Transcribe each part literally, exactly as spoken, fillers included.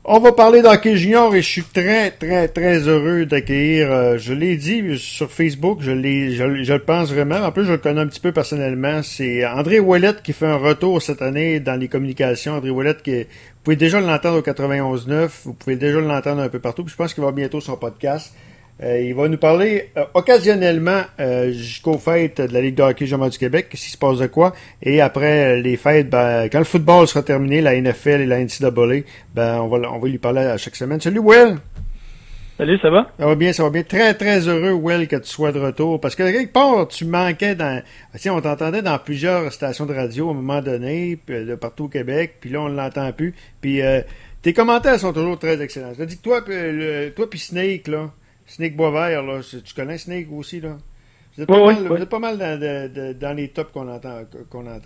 On va parler d'hockey junior et je suis très, très, très heureux d'accueillir, euh, je l'ai dit sur Facebook, je l'ai, je, je le pense vraiment, en plus je le connais un petit peu personnellement, c'est André Ouellette qui fait un retour cette année dans les communications. André Ouellette, qui, vous pouvez déjà l'entendre au quatre-vingt-onze neuf, vous pouvez déjà l'entendre un peu partout, puis je pense qu'il va bientôt son podcast. Euh, il va nous parler euh, occasionnellement euh, jusqu'aux fêtes de la Ligue de hockey junior du Québec, qu'est-ce qui se passe de quoi, et après les fêtes, ben, quand le football sera terminé, la N F L et la N C A A, ben, on va, on va lui parler à chaque semaine. Salut Will! Salut, ça va? Ça va bien, ça va bien. Très, très heureux, Will, que tu sois de retour, parce que quelque part, tu manquais dans... Tiens, on t'entendait dans plusieurs stations de radio à un moment donné, puis, de partout au Québec, puis là, on ne l'entend plus, puis euh, tes commentaires sont toujours très excellents. Je te dis que toi, le, toi puis Snake, là, Snake Boisvert, là, tu connais Snake aussi, là? Vous êtes pas, oui, mal, oui. Vous êtes pas mal dans, de, de, dans les tops qu'on entend. Qu'on entend.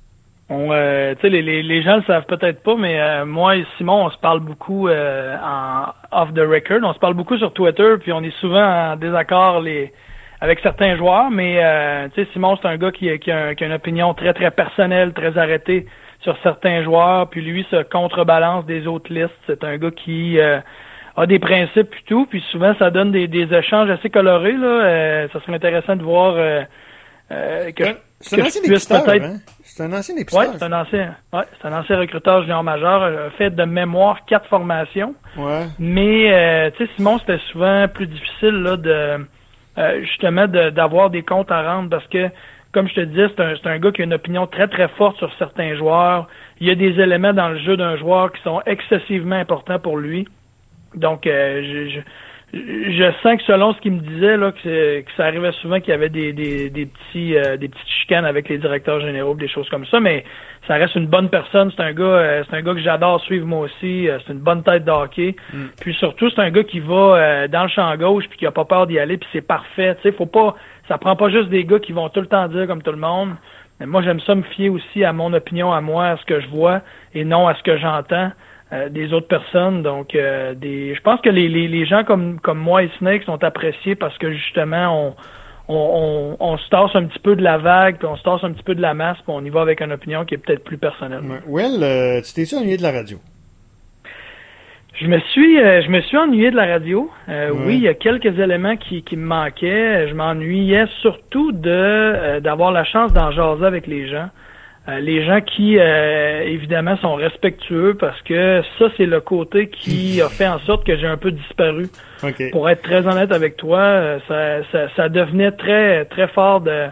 On, euh, tu sais, les, les, les gens le savent peut-être pas, mais euh, moi et Simon, on se parle beaucoup euh, en off the record. On se parle beaucoup sur Twitter, puis on est souvent en désaccord les, avec certains joueurs, mais euh, tu sais, Simon, c'est un gars qui, qui, a, qui a une opinion très, très personnelle, très arrêtée sur certains joueurs, puis lui se contrebalance des autres listes. C'est un gars qui... Euh, a des principes et tout, puis souvent ça donne des, des échanges assez colorés, là. Euh, ça serait intéressant de voir euh, euh, que, c'est que un ancien épisteur, peut-être. Hein? C'est un ancien épisteur. Oui, c'est un ancien, ouais, c'est un ancien recruteur junior majeur, euh, fait de mémoire quatre formations. Ouais. Mais euh, tu sais, Simon, c'était souvent plus difficile là de euh, justement de, d'avoir des comptes à rendre parce que, comme je te disais, c'est un, c'est un gars qui a une opinion très très forte sur certains joueurs. Il y a des éléments dans le jeu d'un joueur qui sont excessivement importants pour lui. Donc, euh, je, je, je sens que selon ce qu'il me disait, là, que, que ça arrivait souvent qu'il y avait des, des, des petits, euh, des petites chicanes avec les directeurs généraux, des choses comme ça. Mais ça reste une bonne personne. C'est un gars, euh, c'est un gars que j'adore suivre moi aussi. Euh, c'est une bonne tête de hockey. Mm. Puis surtout, c'est un gars qui va euh, dans le champ gauche puis qui a pas peur d'y aller. Puis c'est parfait. Tu sais, faut pas, ça prend pas juste des gars qui vont tout le temps dire comme tout le monde. Mais moi, j'aime ça me fier aussi à mon opinion, à moi, à ce que je vois et non à ce que j'entends. Euh, des autres personnes, donc euh, des. Je pense que les, les, les gens comme comme moi et Snake sont appréciés parce que justement on on, on, on se tasse un petit peu de la vague, puis on se tasse un petit peu de la masse, puis on y va avec une opinion qui est peut-être plus personnelle. Well, euh, tu t'es-tu ennuyé de la radio? Je me suis euh, je me suis ennuyé de la radio. Euh, ouais. Oui, il y a quelques éléments qui, qui me manquaient. Je m'ennuyais surtout de euh, d'avoir la chance d'en jaser avec les gens. Euh, les gens qui, euh, évidemment, sont respectueux parce que ça, c'est le côté qui a fait en sorte que j'ai un peu disparu. Okay. Pour être très honnête avec toi, euh, ça, ça, ça devenait très très fort de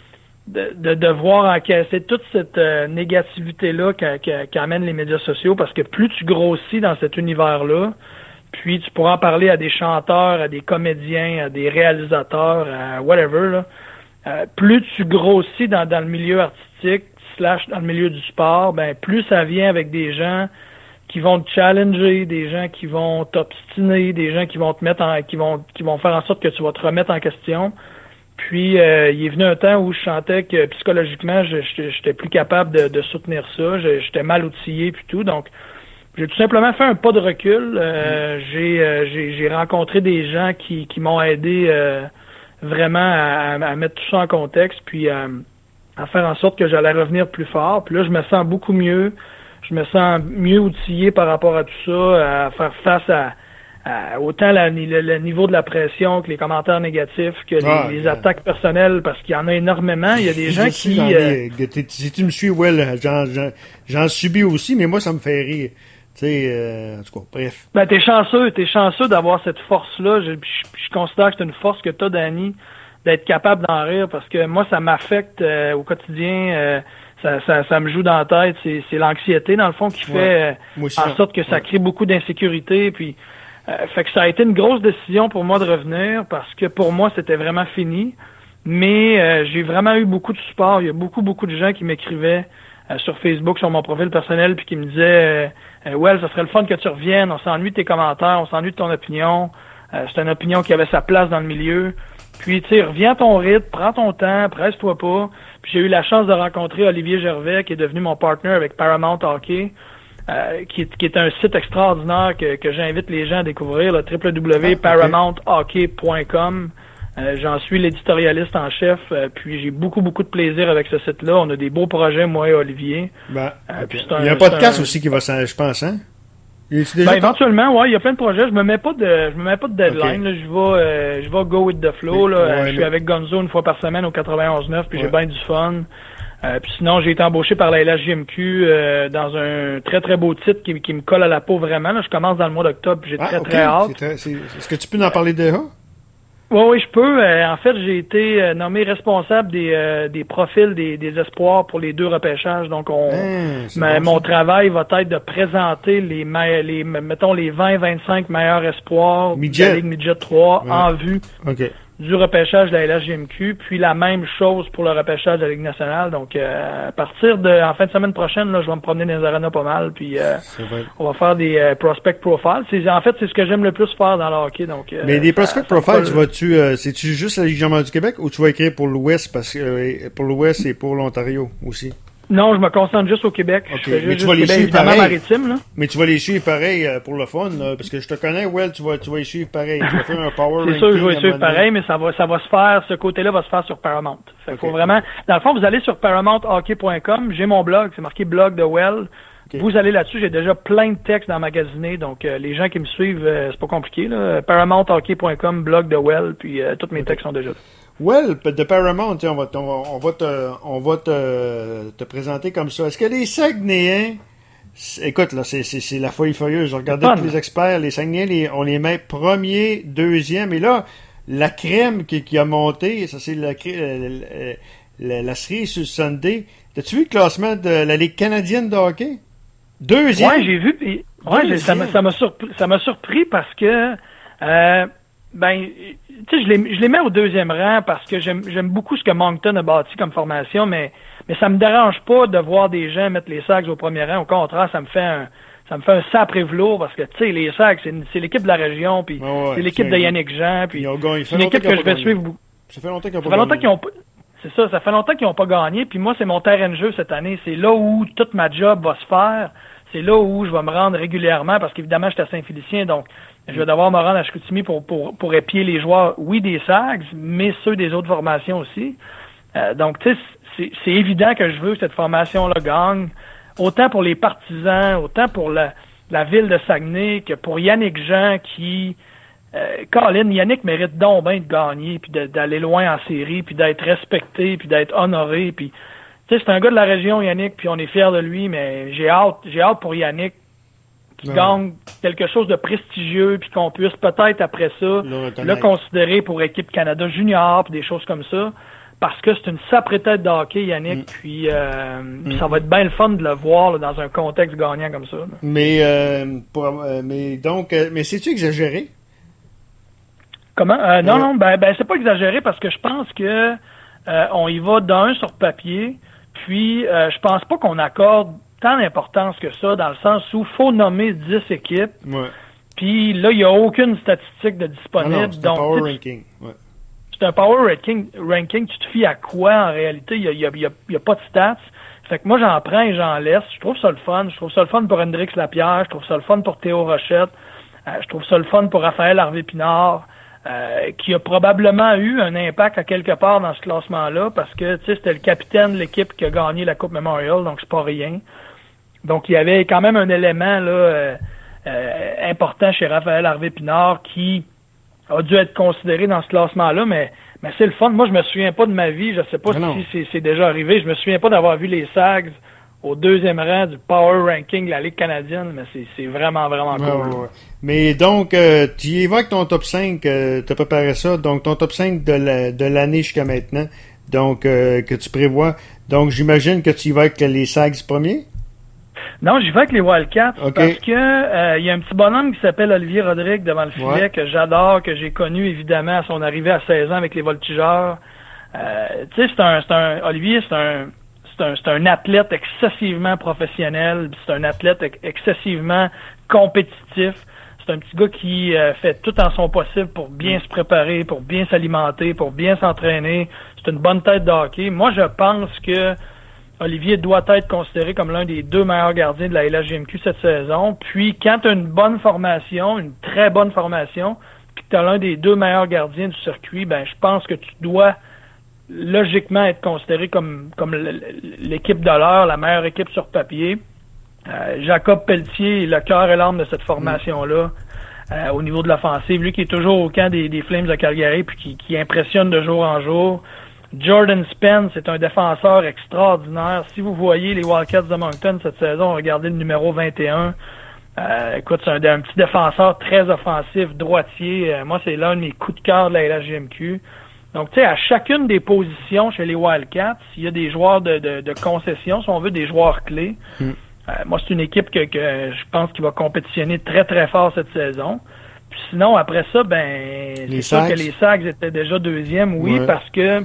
de, de devoir encaisser toute cette euh, négativité-là qu'amènent les médias sociaux parce que plus tu grossis dans cet univers-là, puis tu pourras en parler à des chanteurs, à des comédiens, à des réalisateurs, à whatever, là, euh, plus tu grossis dans, dans le milieu artistique, slash dans le milieu du sport, ben plus ça vient avec des gens qui vont te challenger, des gens qui vont t'obstiner, des gens qui vont te mettre en, qui vont qui vont faire en sorte que tu vas te remettre en question. Puis euh, il est venu un temps où je sentais que psychologiquement, je j'étais plus capable de, de soutenir ça, j'étais mal outillé puis tout, donc j'ai tout simplement fait un pas de recul. Euh, j'ai, euh, j'ai j'ai rencontré des gens qui qui m'ont aidé euh, vraiment à, à mettre tout ça en contexte, puis euh, à faire en sorte que j'allais revenir plus fort. Puis là, je me sens beaucoup mieux. Je me sens mieux outillé par rapport à tout ça, à faire face à, à autant la, le, le niveau de la pression que les commentaires négatifs, que les, ah, les attaques personnelles, parce qu'il y en a énormément. Il y a des gens qui... Euh... Si tu me suis, Will, j'en, j'en, j'en subis aussi, mais moi, ça me fait rire. Tu sais, euh, en tout cas, bref. Ben, t'es chanceux. T'es chanceux d'avoir cette force-là. Je, je, je considère que c'est une force que t'as, Danny, d'être capable d'en rire, parce que moi, ça m'affecte euh, au quotidien, euh, ça, ça, ça me joue dans la tête, c'est, c'est l'anxiété, dans le fond, qui ouais. fait euh, aussi, en sorte que ça ouais. crée beaucoup d'insécurité, puis euh, fait que ça a été une grosse décision pour moi de revenir, parce que pour moi, c'était vraiment fini, mais euh, j'ai vraiment eu beaucoup de support, il y a beaucoup, beaucoup de gens qui m'écrivaient euh, sur Facebook, sur mon profil personnel, puis qui me disaient euh, « Well, ça serait le fun que tu reviennes, on s'ennuie de tes commentaires, on s'ennuie de ton opinion, euh, c'est une opinion qui avait sa place dans le milieu. » Puis, tu sais, reviens à ton rythme, prends ton temps, presse-toi pas. Puis, j'ai eu la chance de rencontrer Olivier Gervais, qui est devenu mon partner avec Paramount Hockey, euh, qui, est, qui est un site extraordinaire que, que j'invite les gens à découvrir, le w w w point paramount hockey point com. Euh, j'en suis l'éditorialiste en chef, euh, puis j'ai beaucoup, beaucoup de plaisir avec ce site-là. On a des beaux projets, moi et Olivier. Ben, euh, okay. un, Il y a un podcast un... aussi qui va s'en, je pense, hein? Ben, éventuellement, ouais, il y a plein de projets. Je me mets pas de, je me mets pas de deadline. Okay. Là, je vais, euh, je vais go with the flow. Là. Ouais, je suis mais... avec Gonzo une fois par semaine au quatre-vingt-onze neuf, puis ouais. j'ai bien du fun. Euh, puis sinon, j'ai été embauché par la L H J M Q euh, dans un très très beau titre qui, qui me colle à la peau vraiment. Là, je commence dans le mois d'octobre, puis j'ai ah, très okay. très hâte. C'est très, c'est... Est-ce que tu peux en parler déjà? Oui, oui, je peux. Euh, en fait, j'ai été euh, nommé responsable des, euh, des profils des, des espoirs pour les deux repêchages. Donc, on, mmh, ma, bon, mon ça. travail va être de présenter les, les mettons les vingt vingt-cinq meilleurs espoirs midget. de la Ligue Midget trois ouais. en vue okay. du repêchage de la L H J M Q. Puis la même chose pour le repêchage de la Ligue nationale. Donc, euh, à partir de en fin de semaine prochaine, là, je vais me promener dans les arénas pas mal. Puis, euh, on va faire des euh, prospect profiles. C'est, en fait, c'est ce que j'aime le plus faire dans le hockey. Donc, euh, mais des prospect profiles, tu vas-tu, euh, c'est-tu juste la Ligue junior du Québec ou tu vas écrire pour l'Ouest parce que euh, pour l'Ouest et pour l'Ontario aussi? Non, je me concentre juste au Québec. Okay. Je fais mais juste tu vas les Québec, suivre pareil. Maritime, là. Mais tu vas les suivre pareil euh, pour le fun, là, parce que je te connais, Well, tu vas, tu vas les suivre pareil. Tu vas faire un power C'est sûr, je vais les suivre pareil, mais ça va, ça va se faire, ce côté-là va se faire sur Paramount. Fait okay. faut vraiment, dans le fond, vous allez sur paramount hockey point com, j'ai mon blog, c'est marqué blog de Well. Okay. Vous allez là-dessus, j'ai déjà plein de textes dans magasiné, donc euh, les gens qui me suivent, euh, c'est pas compliqué, là. paramount hockey point com, blog de Well, puis euh, tous mes okay. textes sont déjà là. Well, de Paramount, on va, on va, on va, te, on va te, te présenter comme ça. Est-ce que les Saguenayens, écoute, là, c'est, c'est, c'est la folie furieuse. Je regardais tous les experts, les Saguenayens, les, on les met premier, deuxième, et là, la crème qui, qui a monté, ça c'est la, la, la, la série sur Sunday. As-tu vu le classement de la Ligue canadienne de hockey? Deuxième. Ouais, j'ai vu, puis, ouais, ça m'a, ça m'a surpris, ça m'a surpris parce que, euh, ben, tu sais, je les, je les mets au deuxième rang parce que j'aime, j'aime beaucoup ce que Moncton a bâti comme formation, mais, mais ça me dérange pas de voir des gens mettre les Sags au premier rang. Au contraire, ça me fait un, ça me fait un sapré velours parce que, tu sais, les Sags, c'est, c'est l'équipe de la région, puis oh ouais, c'est l'équipe c'est de Yannick Jean, puis c'est une équipe que je vais suivre. Ça fait longtemps qu'ils ont pas gagné. Qu'ils ont, c'est ça, ça fait longtemps qu'ils ont pas gagné, puis moi, c'est mon terrain de jeu cette année. C'est là où toute ma job va se faire. C'est là où je vais me rendre régulièrement parce qu'évidemment, j'étais à Saint-Félicien, donc je vais devoir me rendre à Chicoutimi pour, pour, pour épier les joueurs, oui, des Sags, mais ceux des autres formations aussi. Euh, donc, tu sais, c'est, c'est évident que je veux que cette formation-là gagne, autant pour les partisans, autant pour la, la ville de Saguenay que pour Yannick Jean qui... Euh, Colin, Yannick mérite donc bien de gagner, puis de, d'aller loin en série, puis d'être respecté, puis d'être honoré, puis... Tu sais, c'est un gars de la région, Yannick, puis on est fiers de lui, mais j'ai hâte, j'ai hâte pour Yannick qui ouais. gagne quelque chose de prestigieux, puis qu'on puisse peut-être après ça le, le considérer pour équipe Canada Junior, puis des choses comme ça, parce que c'est une sacrée tête de hockey, Yannick, mm. puis, euh, mm. puis ça va être bien le fun de le voir là, dans un contexte gagnant comme ça. Là. Mais, euh, pour, euh, mais donc, euh, mais c'est-tu exagéré? Comment? Euh, non, ouais. non, ben, ben c'est pas exagéré parce que je pense que euh, on y va d'un sur papier. Puis, euh, je pense pas qu'on accorde tant d'importance que ça, dans le sens où il faut nommer dix équipes. Ouais. Puis là, il n'y a aucune statistique de disponible. Non, non, c'est donc, un power ranking. Ouais. C'est un power ranking. ranking. Tu te fies à quoi, en réalité? Il n'y a, y a, y a, y a pas de stats. Fait que moi, j'en prends et j'en laisse. Je trouve ça le fun. Je trouve ça le fun pour Hendrix Lapierre. Je trouve ça le fun pour Théo Rochette. Euh, je trouve ça le fun pour Raphaël Harvey-Pinard. Euh, qui a probablement eu un impact à quelque part dans ce classement-là, parce que tu sais c'était le capitaine de l'équipe qui a gagné la Coupe Memorial, donc c'est pas rien. Donc il y avait quand même un élément là euh, euh, important chez Raphaël Harvey-Pinard qui a dû être considéré dans ce classement-là, mais mais c'est le fun. Moi, je me souviens pas de ma vie, je sais pas mais si non. c'est, c'est déjà arrivé, je me souviens pas d'avoir vu les Sags au deuxième rang du Power Ranking de la Ligue canadienne, mais c'est, c'est vraiment, vraiment cool. Ouais, ouais, ouais. Mais donc, euh, tu évoques ton top cinq, euh, tu as préparé ça, donc ton top cinq de, la, de l'année jusqu'à maintenant, donc euh, que tu prévois. Donc, j'imagine que tu y vas avec les Sags premiers? Non, j'y vais avec les Wildcats, okay. parce que euh, il y a un petit bonhomme qui s'appelle Olivier Rodrigue devant le filet, ouais. que j'adore, que j'ai connu évidemment à son arrivée à seize ans avec les Voltigeurs. Euh, tu sais, c'est un, c'est un, Olivier, c'est un... C'est un, c'est un athlète excessivement professionnel, c'est un athlète ex- excessivement compétitif. C'est un petit gars qui euh, fait tout en son possible pour bien se préparer, pour bien s'alimenter, pour bien s'entraîner. C'est une bonne tête de hockey. Moi, je pense que Olivier doit être considéré comme l'un des deux meilleurs gardiens de la L H J M Q cette saison. Puis, quand tu as une bonne formation, une très bonne formation, puis que tu as l'un des deux meilleurs gardiens du circuit, ben je pense que tu dois logiquement être considéré comme comme l'équipe de l'heure, la meilleure équipe sur papier. Euh, Jacob Pelletier est le cœur et l'âme de cette formation-là. Euh, au niveau de l'offensive, lui qui est toujours au camp des, des Flames de Calgary puis qui, qui impressionne de jour en jour. Jordan Spence est un défenseur extraordinaire. Si vous voyez les Wildcats de Moncton cette saison, regardez le numéro vingt et un. Euh, écoute, c'est un, un petit défenseur très offensif, droitier. Euh, moi, c'est l'un de mes coups de cœur de la L H J M Q. Donc, tu sais, à chacune des positions chez les Wildcats, il y a des joueurs de, de, de concession, si on veut, des joueurs clés. Mm. Euh, moi, c'est une équipe que, que je pense qu'il va compétitionner très, très fort cette saison. Puis sinon, après ça, ben, c'est sûr que les Sags étaient déjà deuxième, oui, ouais. parce que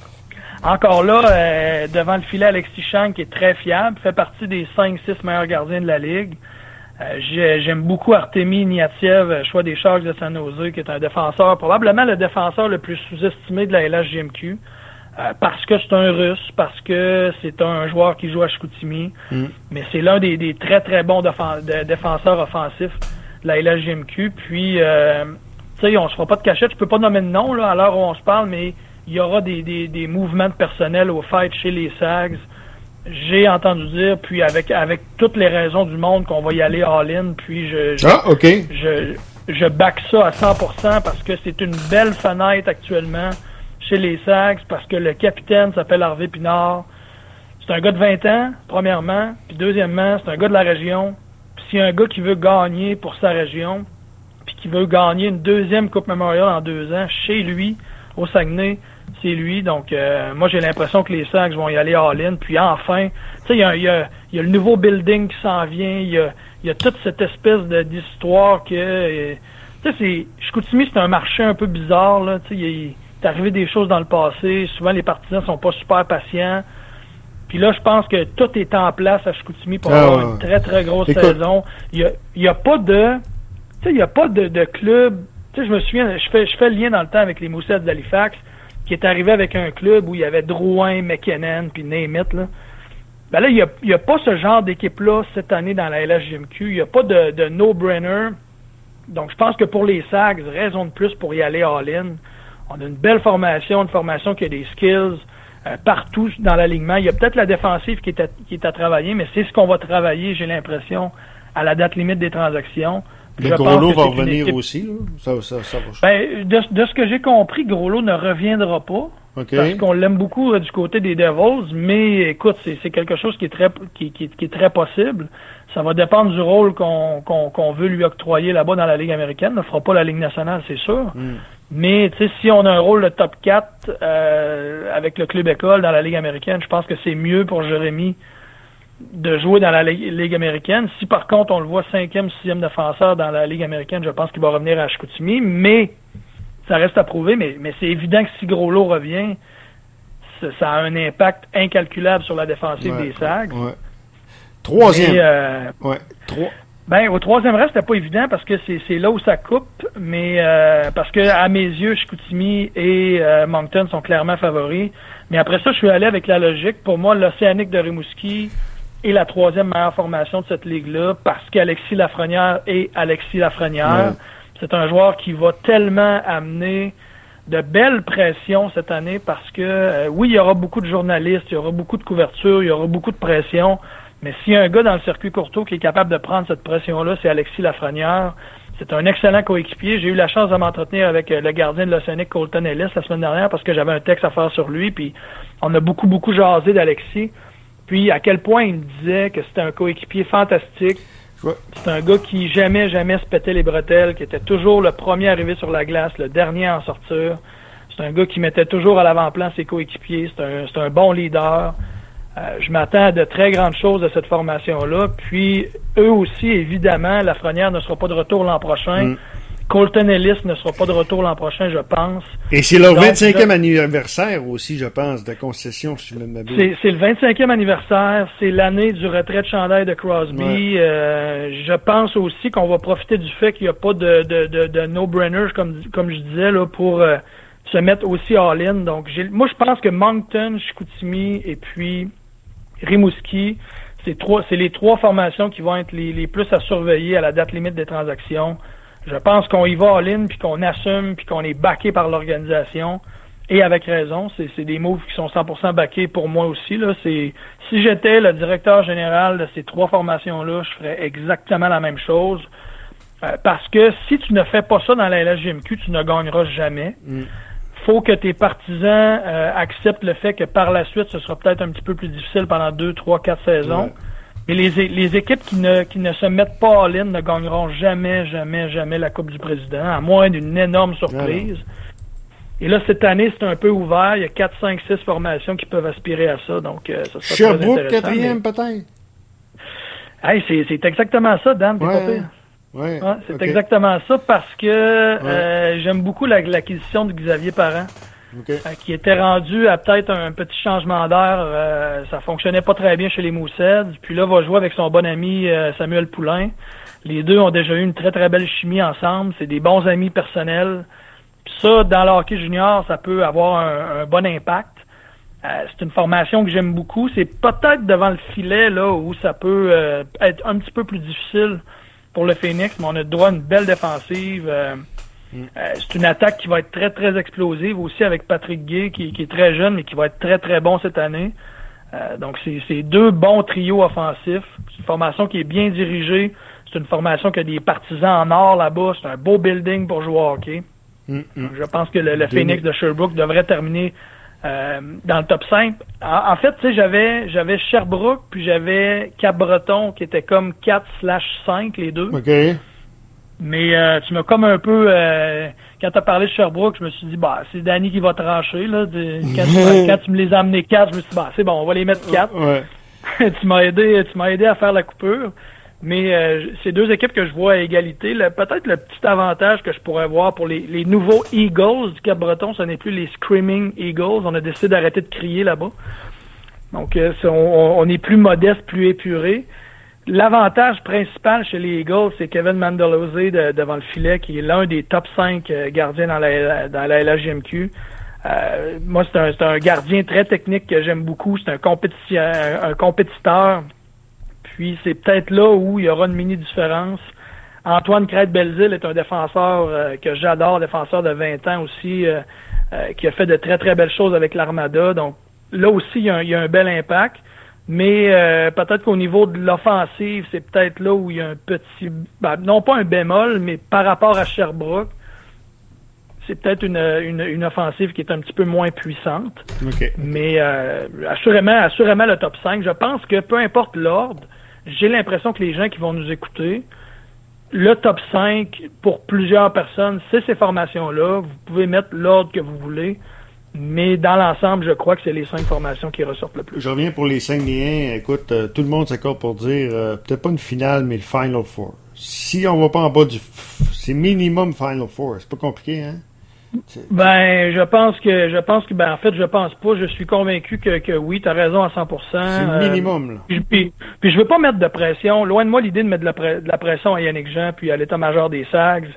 encore là, euh, devant le filet, Alexis Chang, qui est très fiable, fait partie des cinq six meilleurs gardiens de la Ligue. Euh, j'aime beaucoup Artemi Ignatiev, choix des Sharks de San Jose, qui est un défenseur, probablement le défenseur le plus sous-estimé de la L H J M Q. Euh, parce que c'est un Russe, parce que c'est un joueur qui joue à Chicoutimi, mm. mais c'est l'un des, des très très bons défen- de, défenseurs offensifs de la L H J M Q. Puis, euh, tu sais, on se fera pas de cachette, je peux pas nommer de nom là, à l'heure où on se parle, mais il y aura des, des, des mouvements de personnel au fight chez les Sags. J'ai entendu dire, puis avec avec toutes les raisons du monde qu'on va y aller all-in, puis je je, ah, okay. je je back ça à cent pour cent parce que c'est une belle fenêtre actuellement chez les Sags, parce que le capitaine s'appelle Harvey Pinard. C'est un gars de vingt ans, premièrement, puis deuxièmement, c'est un gars de la région. Puis s'il y a un gars qui veut gagner pour sa région, puis qui veut gagner une deuxième Coupe Memorial en deux ans, chez lui, au Saguenay, c'est lui. Donc, euh, moi, j'ai l'impression que les Sags vont y aller all-in. Puis enfin, tu sais, il y a, y, a, y a le nouveau building qui s'en vient. Il y a, y a toute cette espèce de, d'histoire que... Euh, tu sais, c'est Chicoutimi, c'est un marché un peu bizarre, là. Tu sais, il est arrivé des choses dans le passé. Souvent, les partisans sont pas super patients. Puis là, je pense que tout est en place à Chicoutimi pour ah, avoir une très, très grosse écoute. saison. Il y a, il y a pas de... Tu sais, il y a pas de, de club... Tu sais, je me souviens, je fais, je fais le lien dans le temps avec les Moussets d'Halifax, qui est arrivé avec un club où il y avait Drouin, McKinnon, puis name it, là. Ben là, il y a, il y a pas ce genre d'équipe-là cette année dans la L H J M Q. Il y a pas de, de no-brainer. Donc, je pense que pour les Sags, raison de plus pour y aller all-in. On a une belle formation, une formation qui a des skills euh, partout dans l'alignement. Il y a peut-être la défensive qui est à, qui est à travailler, mais c'est ce qu'on va travailler, j'ai l'impression, à la date limite des transactions. Mais Groslo va revenir équipe... aussi, là? Ça, ça, ça va... Ben, de, de ce que j'ai compris, Groslo ne reviendra pas. Okay. Parce qu'on l'aime beaucoup euh, du côté des Devils, mais écoute, c'est, c'est quelque chose qui est très qui, qui, qui est très possible. Ça va dépendre du rôle qu'on, qu'on, qu'on veut lui octroyer là-bas dans la Ligue américaine. On ne fera pas la Ligue nationale, c'est sûr. Mm. Mais tu sais, si on a un rôle de top quatre euh, avec le club école dans la Ligue américaine, je pense que c'est mieux pour Jérémy de jouer dans la Ligue américaine. Si par contre on le voit cinquième, sixième défenseur dans la Ligue américaine, je pense qu'il va revenir à Chicoutimi, mais ça reste à prouver, mais, mais c'est évident que si Groslo revient, ça, ça a un impact incalculable sur la défensive ouais, des Sags. Ouais. Troisième. Mais, euh, ouais. Trois. Ben, au troisième reste, c'était pas évident parce que c'est, c'est là où ça coupe, mais euh, parce que à mes yeux, Chicoutimi et euh, Moncton sont clairement favoris. Mais après ça, je suis allé avec la logique. Pour moi, l'Océanique de Rimouski est la troisième meilleure formation de cette ligue-là parce qu'Alexis Lafrenière est Alexis Lafrenière. Ouais. C'est un joueur qui va tellement amener de belles pressions cette année parce que, euh, oui, il y aura beaucoup de journalistes, il y aura beaucoup de couverture, il y aura beaucoup de pression, mais s'il y a un gars dans le circuit courtois qui est capable de prendre cette pression-là, c'est Alexis Lafrenière. C'est un excellent coéquipier. J'ai eu la chance de m'entretenir avec le gardien de l'Océanique, Colton Ellis, la semaine dernière parce que j'avais un texte à faire sur lui, puis on a beaucoup, beaucoup jasé d'Alexis. Puis à quel point il me disait que c'était un coéquipier fantastique. Ouais. C'est un gars qui jamais, jamais se pétait les bretelles, qui était toujours le premier arrivé sur la glace, le dernier à en sortir. C'est un gars qui mettait toujours à l'avant-plan ses coéquipiers. C'est un, c'est un bon leader. Euh, je m'attends à de très grandes choses de cette formation-là. Puis, eux aussi, évidemment, Lafrenière ne sera pas de retour l'an prochain. Mm. Colton Ellis ne sera pas de retour l'an prochain, je pense. Et c'est leur Donc, vingt-cinquième je... anniversaire aussi, je pense, de concession, si je me m'abuse. C'est, c'est le vingt-cinquième anniversaire, c'est l'année du retrait de chandail de Crosby. Ouais. Euh, je pense aussi qu'on va profiter du fait qu'il n'y a pas de, de, de, de no-brainers, comme, comme je disais, là, pour euh, se mettre aussi all-in. Donc, j'ai, moi, je pense que Moncton, Chicoutimi et puis Rimouski, c'est, trois, c'est les trois formations qui vont être les, les plus à surveiller à la date limite des transactions. Je pense qu'on y va all-in, puis qu'on assume, puis qu'on est backé par l'organisation. Et avec raison, c'est, c'est des moves qui sont cent pour cent backés pour moi aussi. Là. C'est, si j'étais le directeur général de ces trois formations-là, je ferais exactement la même chose. Euh, parce que si tu ne fais pas ça dans la L H J M Q, tu ne gagneras jamais. Mm. Faut que tes partisans euh, acceptent le fait que par la suite, ce sera peut-être un petit peu plus difficile pendant deux, trois, quatre saisons. Ouais. Mais les, les équipes qui ne, qui ne se mettent pas all-in ne gagneront jamais, jamais, jamais la Coupe du Président, à moins d'une énorme surprise. Ouais. Et là, cette année, c'est un peu ouvert. Il y a quatre, cinq, six formations qui peuvent aspirer à ça. Donc, euh, ça sera Sherbrooke, quatrième, mais... peut-être? Hey, c'est, c'est exactement ça, Dan. T'es ouais. pas pire. Ouais. Ouais, c'est okay. exactement ça parce que ouais. euh, j'aime beaucoup la, l'acquisition de Xavier Parent. Okay. Euh, qui était rendu à peut-être un, un petit changement d'air. Euh, ça fonctionnait pas très bien chez les Mooseheads. Puis là, va jouer avec son bon ami euh, Samuel Poulain. Les deux ont déjà eu une très, très belle chimie ensemble. C'est des bons amis personnels. Puis ça, dans le hockey junior, ça peut avoir un, un bon impact. Euh, c'est une formation que j'aime beaucoup. C'est peut-être devant le filet là où ça peut euh, être un petit peu plus difficile pour le Phoenix, mais on a droit à une belle défensive. Euh, mm. euh, c'est une attaque qui va être très, très explosive aussi avec Patrick Gay, qui, qui est très jeune, mais qui va être très, très bon cette année. Euh, donc, c'est, c'est deux bons trios offensifs. C'est une formation qui est bien dirigée. C'est une formation qui a des partisans en or là-bas. C'est un beau building pour jouer au hockey. Mm, mm. Je pense que le, le Phoenix de Sherbrooke devrait terminer euh, dans le top cinq. En, en fait, tu sais, j'avais j'avais Sherbrooke puis j'avais Cap-Breton qui était comme quatre slash cinq les deux. OK. Mais euh, tu m'as comme un peu euh, quand tu as parlé de Sherbrooke, je me suis dit bah c'est Danny qui va trancher là. De, quand, tu, quand tu me les as amenés quatre, je me suis dit bah c'est bon, on va les mettre quatre. Ouais. tu m'as aidé, tu m'as aidé à faire la coupure. Mais euh, c'est deux équipes que je vois à égalité. Le, peut-être le petit avantage que je pourrais voir pour les, les nouveaux Eagles du Cap-Breton, ce n'est plus les Screaming Eagles. On a décidé d'arrêter de crier là-bas. Donc, euh, on, on est plus modeste, plus épuré. L'avantage principal chez les Eagles, c'est Kevin Mandolose de, devant le filet, qui est l'un des top cinq gardiens dans la, dans la L H J M Q. Euh, moi, c'est un, c'est un gardien très technique que j'aime beaucoup. C'est un, compétition, un, un compétiteur. Puis c'est peut-être là où il y aura une mini-différence. Antoine Crête-Belzile est un défenseur euh, que j'adore, défenseur de vingt ans aussi, euh, euh, qui a fait de très très belles choses avec l'Armada. Donc là aussi, il y a un, il y a un bel impact. Mais euh, peut-être qu'au niveau de l'offensive, c'est peut-être là où il y a un petit... Ben, non pas un bémol, mais par rapport à Sherbrooke, c'est peut-être une, une, une offensive qui est un petit peu moins puissante. Okay. Mais euh, assurément, assurément le top cinq. Je pense que peu importe l'ordre, j'ai l'impression que les gens qui vont nous écouter, le top cinq, pour plusieurs personnes, c'est ces formations-là. Vous pouvez mettre l'ordre que vous voulez, mais dans l'ensemble, je crois que c'est les cinq formations qui ressortent le plus. Je reviens pour les Saguenayens. Écoute, euh, tout le monde s'accorde pour dire, euh, peut-être pas une finale, mais le Final Four. Si on va pas en bas du... F- c'est minimum Final Four. C'est pas compliqué, hein? C'est... Ben, je pense que, je pense que, ben, en fait, je pense pas. Je suis convaincu que, que oui, t'as raison à cent pour cent. C'est le minimum, euh, là. Puis, puis, puis je veux pas mettre de pression. Loin de moi l'idée de mettre de la, pre- de la pression à Yannick Jean puis à l'état-major des Sags.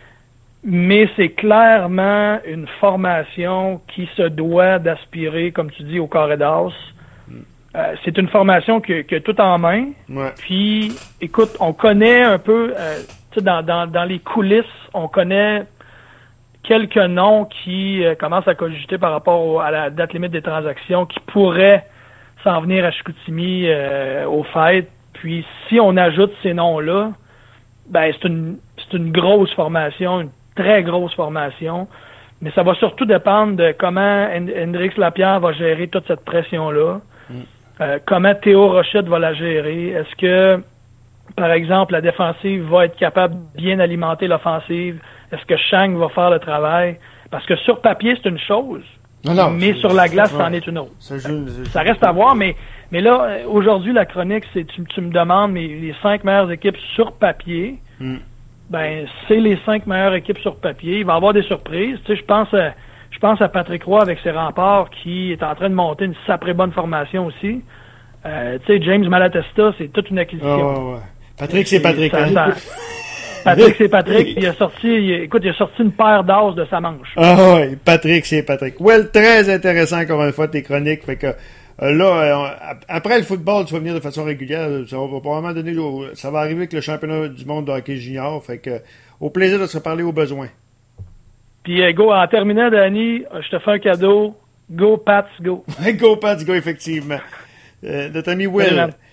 Mais c'est clairement une formation qui se doit d'aspirer, comme tu dis, au carré d'as. Mm. Euh, c'est une formation qui a tout en main. Ouais. Puis, écoute, on connaît un peu, euh, tu sais, dans, dans, dans les coulisses, on connaît quelques noms qui euh, commencent à cogiter par rapport au, à la date limite des transactions, qui pourraient s'en venir à Chicoutimi euh, aux fêtes. Puis si on ajoute ces noms-là, ben c'est une c'est une grosse formation, une très grosse formation. Mais ça va surtout dépendre de comment Hendrix Lapierre va gérer toute cette pression-là. Mm. Euh, comment Théo Rochette va la gérer. Est-ce que, par exemple, la défensive va être capable de bien alimenter l'offensive? Est-ce que Chang va faire le travail? Parce que sur papier, c'est une chose. Non, non, mais sur la glace, c'en est une autre. Ça, je, je, ça reste à voir, mais, mais là, aujourd'hui, la chronique, c'est tu, tu me demandes mais les cinq meilleures équipes sur papier. Mm. Ben, c'est les cinq meilleures équipes sur papier. Il va y avoir des surprises. Tu sais, je pense à, je pense à Patrick Roy avec ses remparts qui est en train de monter une sacrée bonne formation aussi. Euh, tu sais, James Malatesta, c'est toute une acquisition. Oh, ouais, ouais. Patrick, c'est Patrick. Ça, hein? ça, Patrick, c'est Patrick. Il a sorti, il, écoute, il a sorti une paire d'as de sa manche. Ah oui, Patrick, c'est Patrick. Well, très intéressant encore une fois tes chroniques. Fait que euh, là, euh, après le football, tu vas venir de façon régulière. Ça va probablement donner, ça va arriver avec le championnat du monde de hockey junior. Fait que au plaisir de se parler au besoin. Puis, euh, go, en terminant, Danny, je te fais un cadeau. Go, Pats, go. Go, Pats, go, effectivement. Euh, notre ami Will.